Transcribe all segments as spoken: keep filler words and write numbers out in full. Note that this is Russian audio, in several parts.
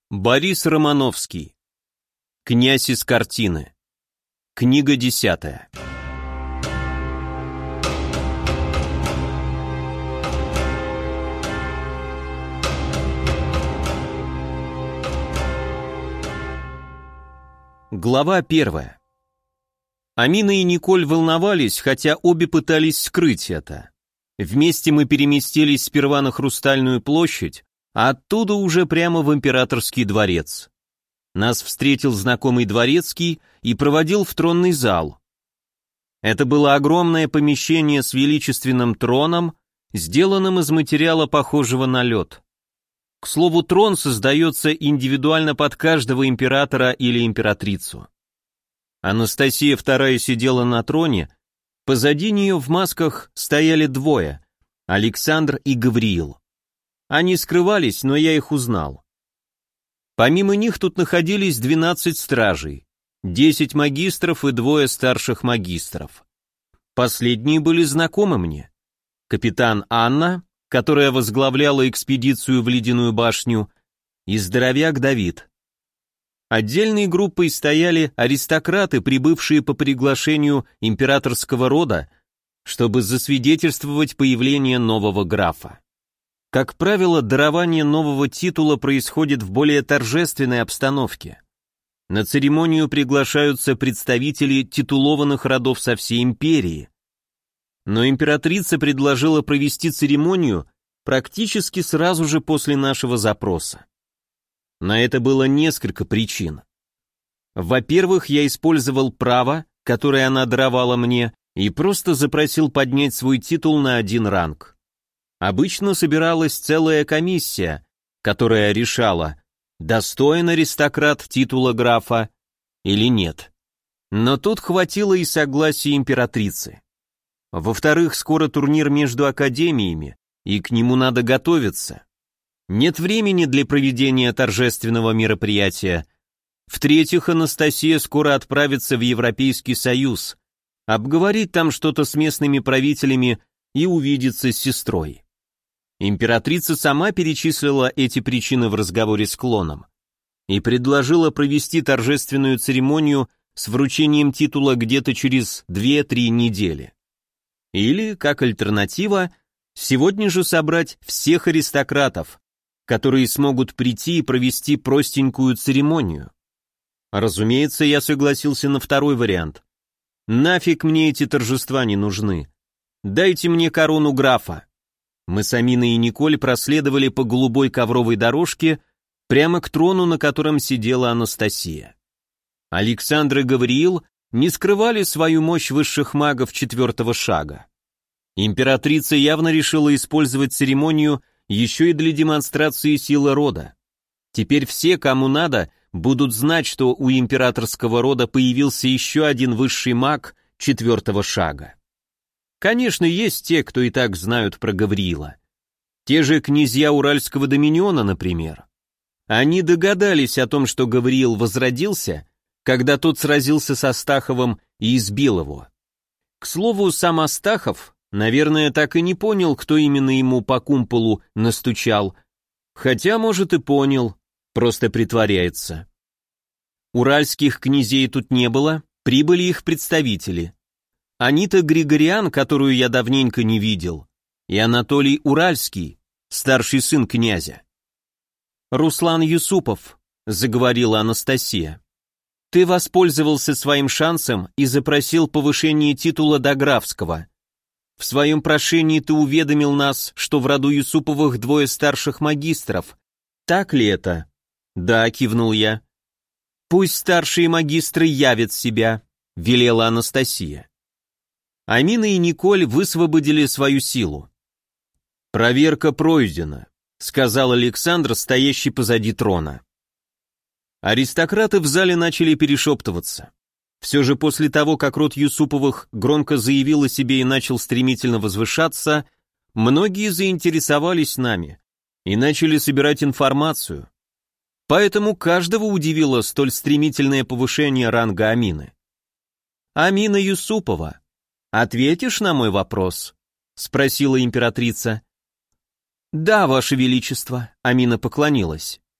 Борис Романовский. Князь из картины. Книга десятая. Глава первая. Амина и Николь волновались, хотя обе пытались скрыть это. Вместе мы переместились сперва на Хрустальную площадь, а оттуда уже прямо в Императорский дворец. Нас встретил знакомый дворецкий и проводил в тронный зал. Это было огромное помещение с величественным троном, сделанным из материала, похожего на лед. К слову, трон создается индивидуально под каждого императора или императрицу. Анастасия вторая сидела на троне, позади нее в масках стояли двое – Александр и Гавриил. Они скрывались, но я их узнал. Помимо них тут находились двенадцать стражей, десять магистров и двое старших магистров. Последние были знакомы мне. Капитан Анна, которая возглавляла экспедицию в Ледяную башню, и здоровяк Давид. Отдельной группой стояли аристократы, прибывшие по приглашению императорского рода, чтобы засвидетельствовать появление нового графа. Как правило, дарование нового титула происходит в более торжественной обстановке. На церемонию приглашаются представители титулованных родов со всей империи. Но императрица предложила провести церемонию практически сразу же после нашего запроса. На это было несколько причин. Во-первых, я использовал право, которое она даровала мне, и просто запросил поднять свой титул на один ранг. Обычно собиралась целая комиссия, которая решала, достоин аристократ титула графа или нет. Но тут хватило и согласия императрицы. Во-вторых, скоро турнир между академиями, и к нему надо готовиться. Нет времени для проведения торжественного мероприятия. В-третьих, Анастасия скоро отправится в Европейский Союз, обговорит там что-то с местными правителями и увидится с сестрой. Императрица сама перечислила эти причины в разговоре с клоном и предложила провести торжественную церемонию с вручением титула где-то через две-три недели. Или, как альтернатива, сегодня же собрать всех аристократов, которые смогут прийти и провести простенькую церемонию. Разумеется, я согласился на второй вариант. Нафиг мне эти торжества не нужны. Дайте мне корону графа. Мы с Аминой и Николь проследовали по голубой ковровой дорожке прямо к трону, на котором сидела Анастасия. Александр и Гавриил не скрывали свою мощь высших магов четвертого шага. Императрица явно решила использовать церемонию еще и для демонстрации силы рода. Теперь все, кому надо, будут знать, что у императорского рода появился еще один высший маг четвертого шага. Конечно, есть те, кто и так знают про Гавриила. Те же князья Уральского доминиона, например. Они догадались о том, что Гавриил возродился, когда тот сразился с Астаховым и избил его. К слову, сам Астахов, наверное, так и не понял, кто именно ему по кумполу настучал, хотя, может, и понял, просто притворяется. Уральских князей тут не было, прибыли их представители. Анита Григориан, которую я давненько не видел, и Анатолий Уральский, старший сын князя. «Руслан Юсупов», — заговорила Анастасия, — «ты воспользовался своим шансом и запросил повышение титула до графского. В своем прошении ты уведомил нас, что в роду Юсуповых двое старших магистров. Так ли это?» «Да», — кивнул я. «Пусть старшие магистры явят себя», — велела Анастасия. Амина и Николь высвободили свою силу. «Проверка пройдена», — сказал Александр, стоящий позади трона. Аристократы в зале начали перешептываться. Все же после того, как род Юсуповых громко заявил о себе и начал стремительно возвышаться, многие заинтересовались нами и начали собирать информацию. Поэтому каждого удивило столь стремительное повышение ранга Амины. «Амина Юсупова, ответишь на мой вопрос?» — спросила императрица. «Да, ваше величество», — Амина поклонилась.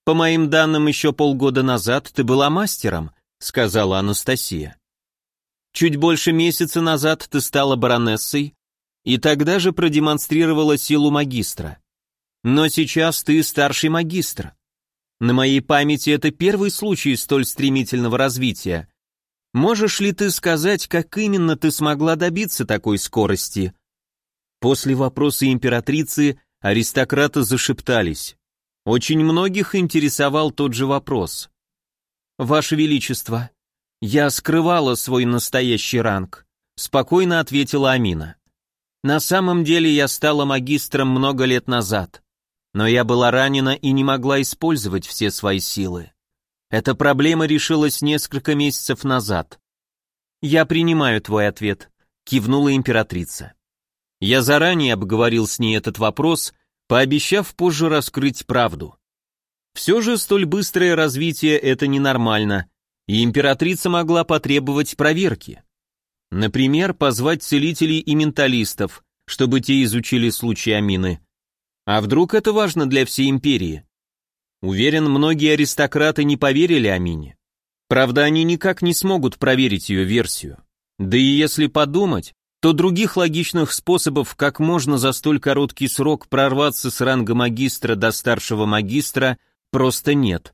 По моим данным, еще полгода назад ты была мастером, сказала Анастасия. Чуть больше месяца назад ты стала баронессой, и тогда же продемонстрировала силу магистра. Но сейчас ты старший магистр. На моей памяти это первый случай столь стремительного развития. Можешь ли ты сказать, как именно ты смогла добиться такой скорости? После вопроса императрицы аристократы зашептались. Очень многих интересовал тот же вопрос. «Ваше Величество, я скрывала свой настоящий ранг», спокойно ответила Амина. «На самом деле я стала магистром много лет назад, но я была ранена и не могла использовать все свои силы. Эта проблема решилась несколько месяцев назад». «Я принимаю твой ответ», кивнула императрица. Я заранее обговорил с ней этот вопрос, пообещав позже раскрыть правду. Все же столь быстрое развитие — это ненормально, и императрица могла потребовать проверки. Например, позвать целителей и менталистов, чтобы те изучили случай Амины. А вдруг это важно для всей империи? Уверен, многие аристократы не поверили Амине. Правда, они никак не смогут проверить ее версию. Да и если подумать, то других логичных способов, как можно за столь короткий срок прорваться с ранга магистра до старшего магистра, просто нет.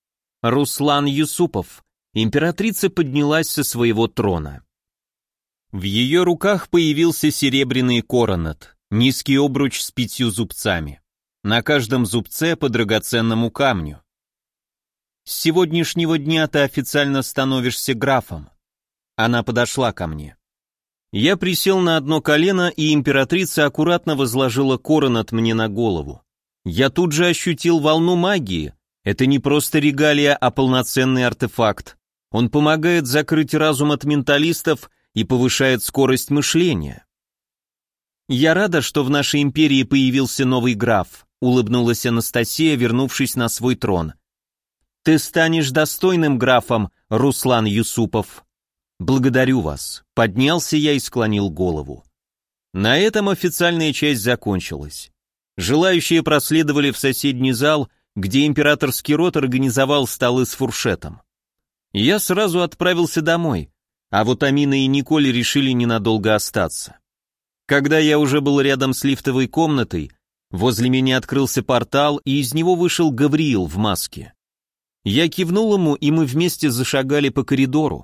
Руслан Юсупов. Императрица поднялась со своего трона. В ее руках появился серебряный коронет, низкий обруч с пятью зубцами. На каждом зубце по драгоценному камню. «С сегодняшнего дня ты официально становишься графом». Она подошла ко мне. Я присел на одно колено, и императрица аккуратно возложила коронет мне на голову. Я тут же ощутил волну магии. Это не просто регалия, а полноценный артефакт. Он помогает закрыть разум от менталистов и повышает скорость мышления. «Я рада, что в нашей империи появился новый граф», улыбнулась Анастасия, вернувшись на свой трон. «Ты станешь достойным графом, Руслан Юсупов». «Благодарю вас», — поднялся я и склонил голову. На этом официальная часть закончилась. Желающие проследовали в соседний зал, где императорский род организовал столы с фуршетом. Я сразу отправился домой, а вот Амина и Николь решили ненадолго остаться. Когда я уже был рядом с лифтовой комнатой, возле меня открылся портал, и из него вышел Гавриил в маске. Я кивнул ему, и мы вместе зашагали по коридору.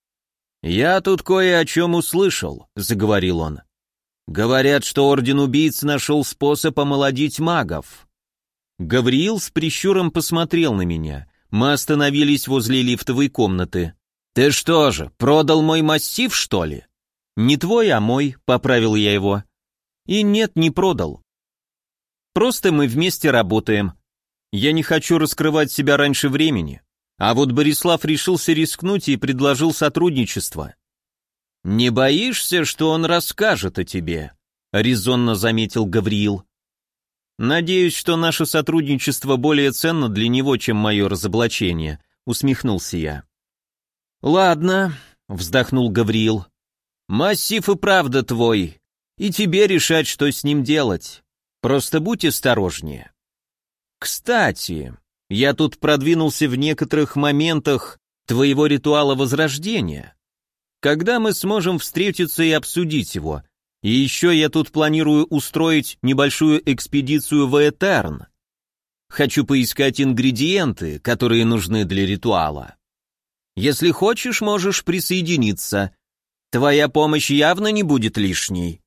«Я тут кое о чем услышал», — заговорил он. «Говорят, что Орден Убийц нашел способ омолодить магов». Гавриил с прищуром посмотрел на меня. Мы остановились возле лифтовой комнаты. «Ты что же, продал мой массив, что ли?» «Не твой, а мой», — поправил я его. «И нет, не продал. Просто мы вместе работаем. Я не хочу раскрывать себя раньше времени. А вот Борислав решился рискнуть и предложил сотрудничество». «Не боишься, что он расскажет о тебе?» — резонно заметил Гавриил. «Надеюсь, что наше сотрудничество более ценно для него, чем мое разоблачение», — усмехнулся я. «Ладно», — вздохнул Гавриил. «Массив и правда твой, и тебе решать, что с ним делать. Просто будь осторожнее. Кстати, я тут продвинулся в некоторых моментах твоего ритуала возрождения. Когда мы сможем встретиться и обсудить его? И еще я тут планирую устроить небольшую экспедицию в Этерн. Хочу поискать ингредиенты, которые нужны для ритуала. Если хочешь, можешь присоединиться. Твоя помощь явно не будет лишней».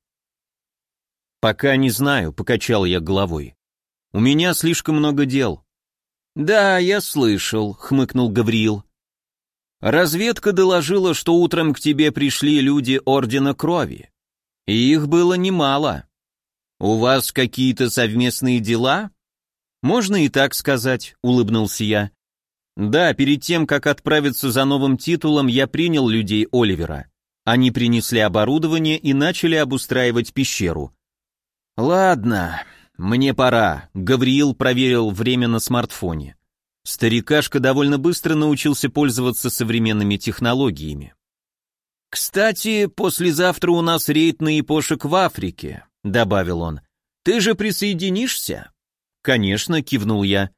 «Пока не знаю», — покачал я головой. «У меня слишком много дел». «Да, я слышал», — хмыкнул Гавриил. «Разведка доложила, что утром к тебе пришли люди Ордена Крови. И их было немало. У вас какие-то совместные дела?» «Можно и так сказать», — улыбнулся я. «Да, перед тем, как отправиться за новым титулом, я принял людей Оливера. Они принесли оборудование и начали обустраивать пещеру». «Ладно, мне пора», — Гавриил проверил время на смартфоне. Старикашка довольно быстро научился пользоваться современными технологиями. «Кстати, послезавтра у нас рейд на япошек в Африке», — добавил он. «Ты же присоединишься?» «Конечно», — кивнул я.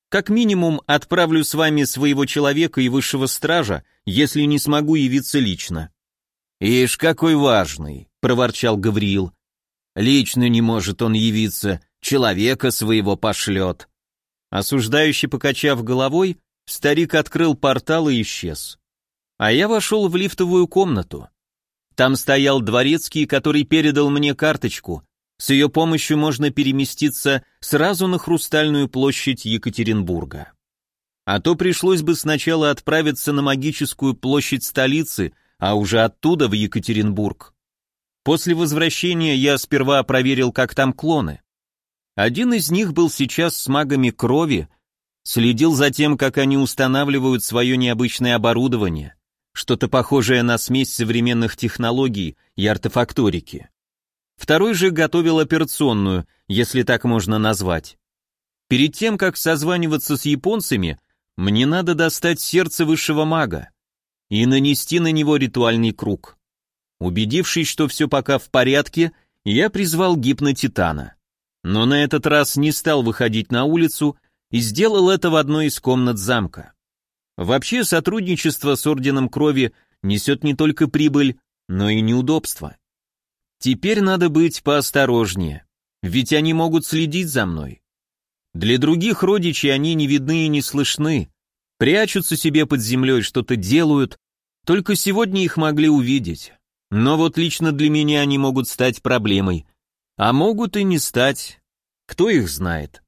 Как минимум, отправлю с вами своего человека и высшего стража, если не смогу явиться лично». «Ишь, какой важный», — проворчал Гавриил. «Лично не может он явиться, человека своего пошлет». Осуждающий покачав головой, старик открыл портал и исчез. А я вошел в лифтовую комнату. Там стоял дворецкий, который передал мне карточку. С ее помощью можно переместиться сразу на Хрустальную площадь Екатеринбурга. А то пришлось бы сначала отправиться на магическую площадь столицы, а уже оттуда в Екатеринбург. После возвращения я сперва проверил, как там клоны. Один из них был сейчас с магами крови, следил за тем, как они устанавливают свое необычное оборудование, что-то похожее на смесь современных технологий и артефакторики. Второй же готовил операционную, если так можно назвать. Перед тем, как созваниваться с японцами, мне надо достать сердце высшего мага и нанести на него ритуальный круг. Убедившись, что все пока в порядке, я призвал гипнотитана. Но на этот раз не стал выходить на улицу и сделал это в одной из комнат замка. Вообще, сотрудничество с Орденом Крови несет не только прибыль, но и неудобства. Теперь надо быть поосторожнее, ведь они могут следить за мной. Для других родичей они не видны и не слышны, прячутся себе под землей, что-то делают, только сегодня их могли увидеть. Но вот лично для меня они могут стать проблемой, а могут и не стать, кто их знает.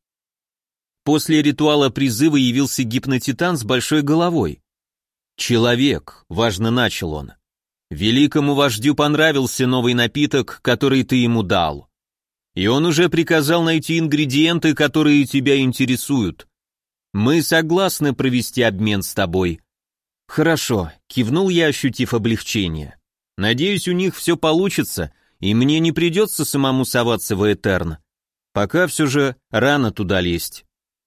После ритуала призыва явился гипнотитан с большой головой. «Человек», — важно начал он, — «великому вождю понравился новый напиток, который ты ему дал. И он уже приказал найти ингредиенты, которые тебя интересуют. Мы согласны провести обмен с тобой». «Хорошо», — кивнул я, ощутив облегчение. «Надеюсь, у них все получится, и мне не придется самому соваться в Этерн. Пока все же рано туда лезть».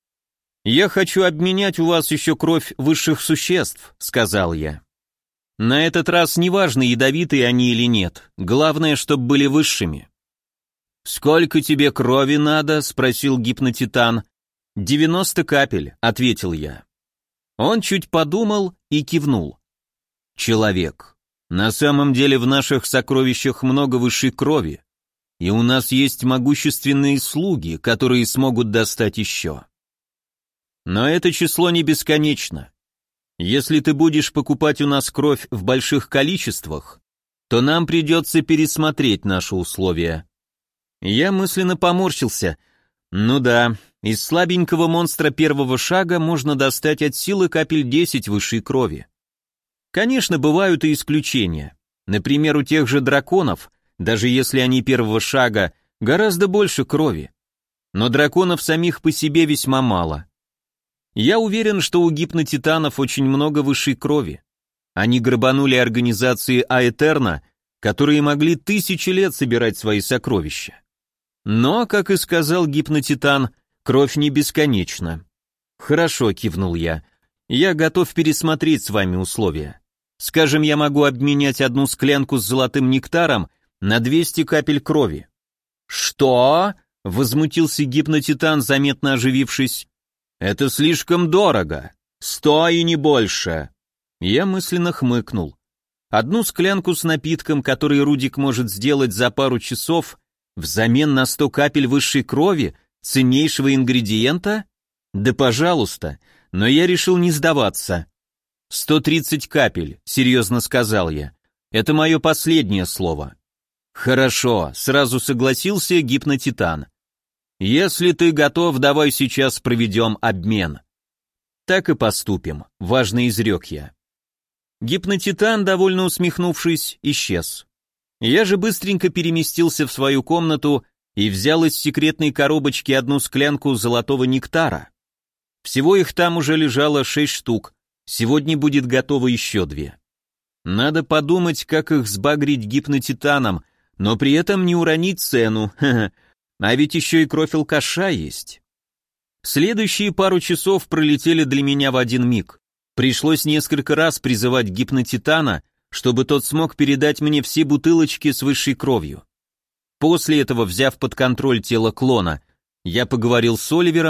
«Я хочу обменять у вас еще кровь высших существ», — сказал я. «На этот раз неважно, ядовитые они или нет, главное, чтобы были высшими». «Сколько тебе крови надо?» — спросил гипнотитан. «девяносто капель», — ответил я. Он чуть подумал и кивнул. «Человек, на самом деле в наших сокровищах много высшей крови, и у нас есть могущественные слуги, которые смогут достать еще. Но это число не бесконечно. Если ты будешь покупать у нас кровь в больших количествах, то нам придется пересмотреть наши условия». Я мысленно поморщился. Ну да, из слабенького монстра первого шага можно достать от силы капель десять высшей крови. Конечно, бывают и исключения. Например, у тех же драконов, даже если они первого шага, гораздо больше крови. Но драконов самих по себе весьма мало. Я уверен, что у гипнотитанов очень много высшей крови. Они грабанули организации Аэтерна, которые могли тысячи лет собирать свои сокровища. Но, как и сказал гипнотитан, кровь не бесконечна. «Хорошо», — кивнул я, — «я готов пересмотреть с вами условия. Скажем, я могу обменять одну склянку с золотым нектаром на двести капель крови». «Что?» — возмутился гипнотитан, заметно оживившись. «Это слишком дорого. Сто и не больше». Я мысленно хмыкнул. Одну склянку с напитком, который Рудик может сделать за пару часов, взамен на сто капель высшей крови, ценнейшего ингредиента? Да пожалуйста, но я решил не сдаваться. «Сто тридцать капель», — серьезно сказал я. «Это мое последнее слово». «Хорошо», — сразу согласился гипнотитан. «Если ты готов, давай сейчас проведем обмен». «Так и поступим», — важно изрек я. Гипнотитан, довольно усмехнувшись, исчез. Я же быстренько переместился в свою комнату и взял из секретной коробочки одну склянку золотого нектара. Всего их там уже лежало шесть штук, сегодня будет готово еще две. Надо подумать, как их сбагрить гипнотитаном, но при этом не уронить цену, ха-ха. А ведь еще и кровь алкаша есть. Следующие пару часов пролетели для меня в один миг. Пришлось несколько раз призывать гипнотитана, чтобы тот смог передать мне все бутылочки с высшей кровью. После этого, взяв под контроль тело клона, я поговорил с Оливером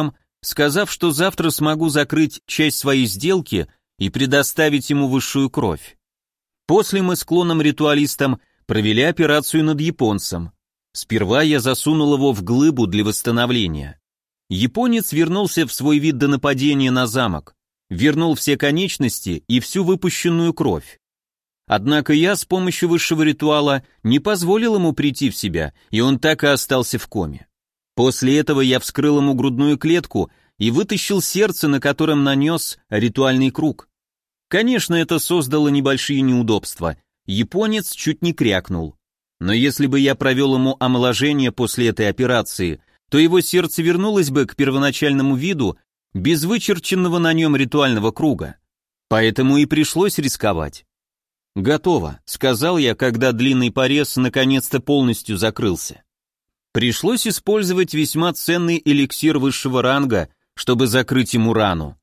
сказав, что завтра смогу закрыть часть своей сделки и предоставить ему высшую кровь. После мы с клоном-ритуалистом провели операцию над японцем. Сперва я засунул его в глыбу для восстановления. Японец вернулся в свой вид до нападения на замок, вернул все конечности и всю выпущенную кровь. Однако я с помощью высшего ритуала не позволил ему прийти в себя, и он так и остался в коме. После этого я вскрыл ему грудную клетку и вытащил сердце, на котором нанес ритуальный круг. Конечно, это создало небольшие неудобства. Японец чуть не крякнул. Но если бы я провел ему омоложение после этой операции, то его сердце вернулось бы к первоначальному виду без вычерченного на нем ритуального круга. Поэтому и пришлось рисковать. «Готово», — сказал я, когда длинный порез наконец-то полностью закрылся. Пришлось использовать весьма ценный эликсир высшего ранга, чтобы закрыть ему рану.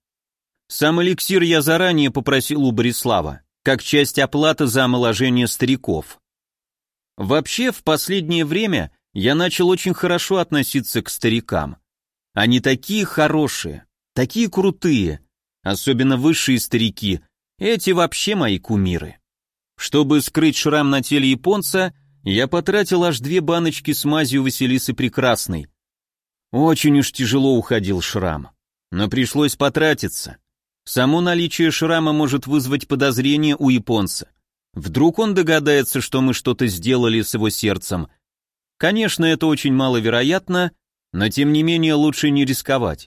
Сам эликсир я заранее попросил у Борислава, как часть оплаты за омоложение стариков. Вообще, в последнее время я начал очень хорошо относиться к старикам. Они такие хорошие, такие крутые, особенно высшие старики, эти вообще мои кумиры. Чтобы скрыть шрам на теле японца, я потратил аж две баночки с мазью Василисы Прекрасной. Очень уж тяжело уходил шрам, но пришлось потратиться. Само наличие шрама может вызвать подозрение у японца. Вдруг он догадается, что мы что-то сделали с его сердцем. Конечно, это очень маловероятно, но тем не менее лучше не рисковать.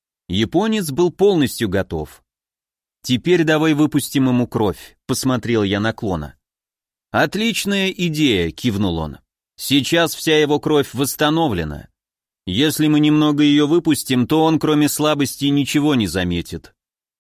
Японец был полностью готов. «Теперь давай выпустим ему кровь», — посмотрел я на клона. «Отличная идея», — кивнул он. «Сейчас вся его кровь восстановлена. Если мы немного ее выпустим, то он, кроме слабости, ничего не заметит».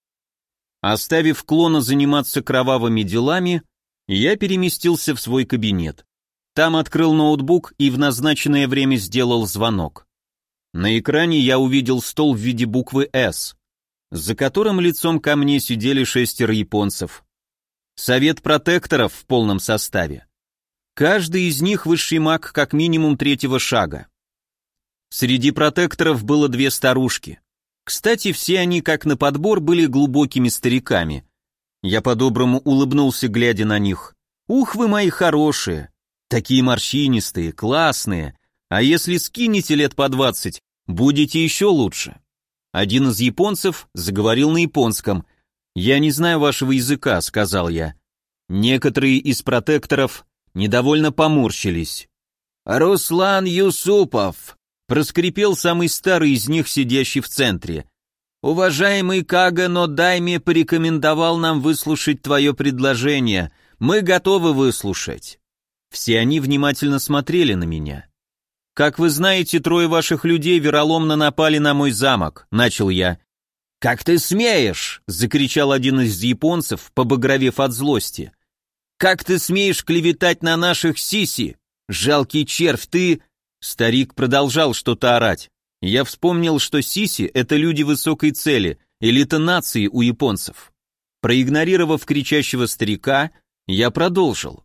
Оставив клона заниматься кровавыми делами, я переместился в свой кабинет. Там открыл ноутбук и в назначенное время сделал звонок. На экране я увидел стол в виде буквы «С», за которым лицом ко мне сидели шестеро японцев. Совет протекторов в полном составе. Каждый из них высший маг как минимум третьего шага. Среди протекторов было две старушки. Кстати, все они, как на подбор, были глубокими стариками. Я по-доброму улыбнулся, глядя на них. «Ух вы мои хорошие! Такие морщинистые, классные! А если скинете лет по двадцать, будете еще лучше!» Один из японцев заговорил на японском. «Я не знаю вашего языка», — сказал я. Некоторые из протекторов недовольно поморщились. «Руслан Юсупов», — проскрипел самый старый из них, сидящий в центре. «Уважаемый Кага Нодайме порекомендовал нам выслушать твое предложение. Мы готовы выслушать». Все они внимательно смотрели на меня. «Как вы знаете, трое ваших людей вероломно напали на мой замок», — начал я. «Как ты смеешь!» — закричал один из японцев, побагровев от злости. «Как ты смеешь клеветать на наших сиси? Жалкий червь, ты...» Старик продолжал что-то орать. Я вспомнил, что сиси — это люди высокой цели, элита нации у японцев. Проигнорировав кричащего старика, я продолжил.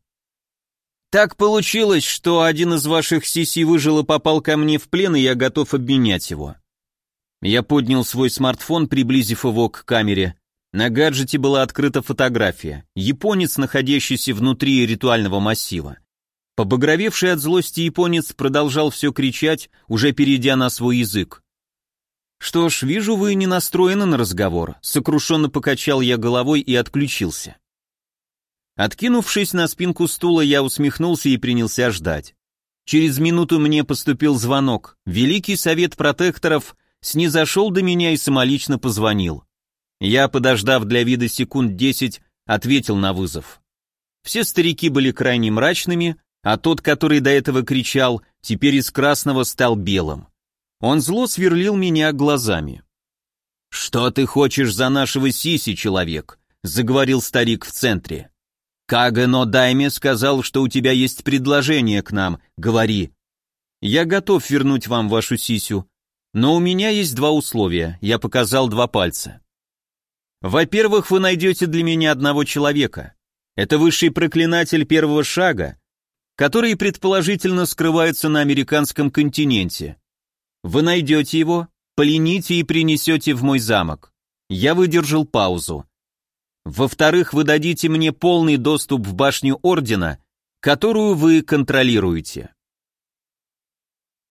«Так получилось, что один из ваших сиси выжил и попал ко мне в плен, и я готов обменять его». Я поднял свой смартфон, приблизив его к камере. На гаджете была открыта фотография. Японец, находящийся внутри ритуального массива. Побагровевший от злости японец продолжал все кричать, уже перейдя на свой язык. «Что ж, вижу, вы не настроены на разговор», — сокрушенно покачал я головой и отключился. Откинувшись на спинку стула, я усмехнулся и принялся ждать. Через минуту мне поступил звонок. Великий совет протекторов снизошел до меня и самолично позвонил. Я, подождав для вида секунд десять, ответил на вызов. Все старики были крайне мрачными, а тот, который до этого кричал, теперь из красного стал белым. Он зло сверлил меня глазами. «Что ты хочешь за нашего сиси, человек?» — заговорил старик в центре. «Кага Нодайме сказал, что у тебя есть предложение к нам. Говори». «Я готов вернуть вам вашу сисю, но у меня есть два условия», — я показал два пальца. «Во-первых, вы найдете для меня одного человека. Это высший проклинатель первого шага, который предположительно скрывается на американском континенте. Вы найдете его, плените и принесете в мой замок. Я выдержал паузу. Во-вторых, вы дадите мне полный доступ в башню Ордена, которую вы контролируете.